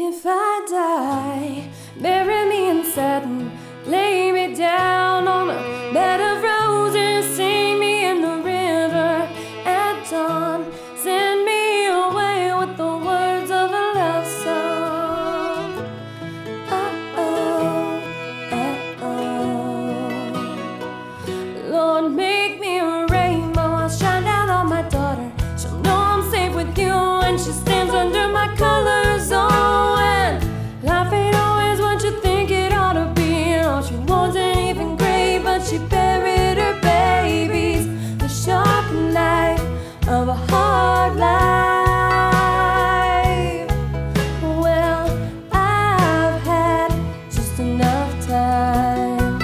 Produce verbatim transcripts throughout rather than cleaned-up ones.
If I die, bury me in satin, lay me down on a bed of roses, sing me in the river at dawn, send me away with the words of a love song. Uh-oh, uh-oh. Lord, make me a rainbow, I'll shine down on my daughter. She'll know I'm safe with you when she stands under my colors. Oh, and life ain't always what you think it ought to be. Oh, she wasn't even great, but she buried her babies. The sharp knife of a hard life. Well, I've had just enough time.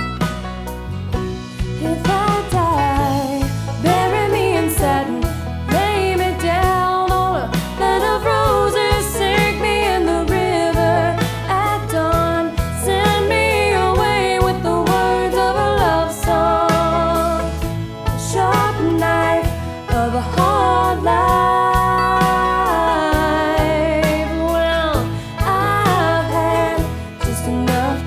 If I die, bury me in satin, lay me down on a bed of roses, sink me in the river at dawn, send me away with the words of a love song. The sharp knife of a hard life. Well, I've had just enough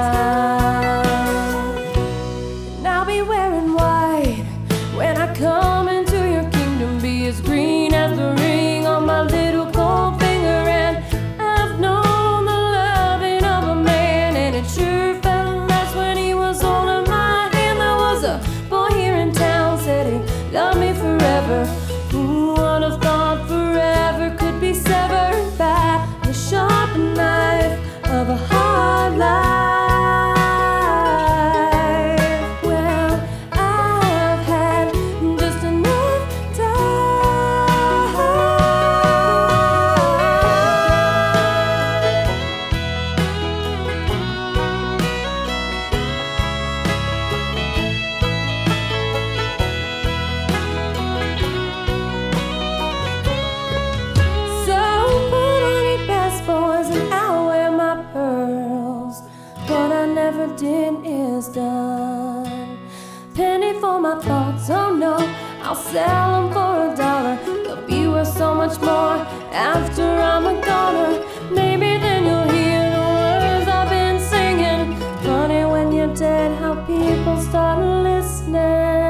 time. And I'll be wearing white when I come into your kingdom, be as green as the ring on my little cold finger. And I've known the loving of a man, and it sure felt nice when he was holding my hand. There was a boy here in town said he loved me forever. Who would have thought forever could be severed by the sharp knife of a hard life? Well, I've had just enough time. So put on your best, boys, and I'll wear my pearls. What I never did is done. Penny for my thoughts, oh no, I'll sell them for a dollar. They'll be worth so much more after I'm a goner. Maybe then you'll hear the words I've been singing. Funny when you're dead how people start listening.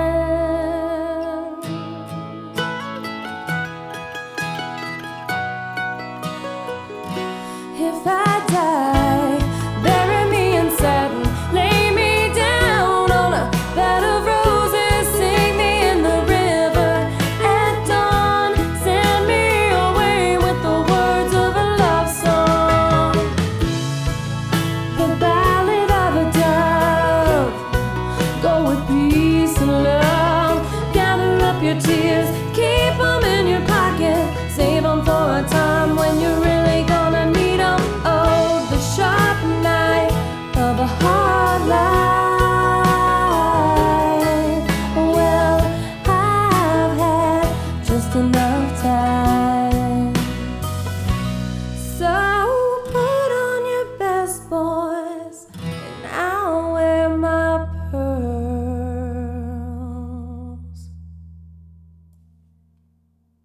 If I die,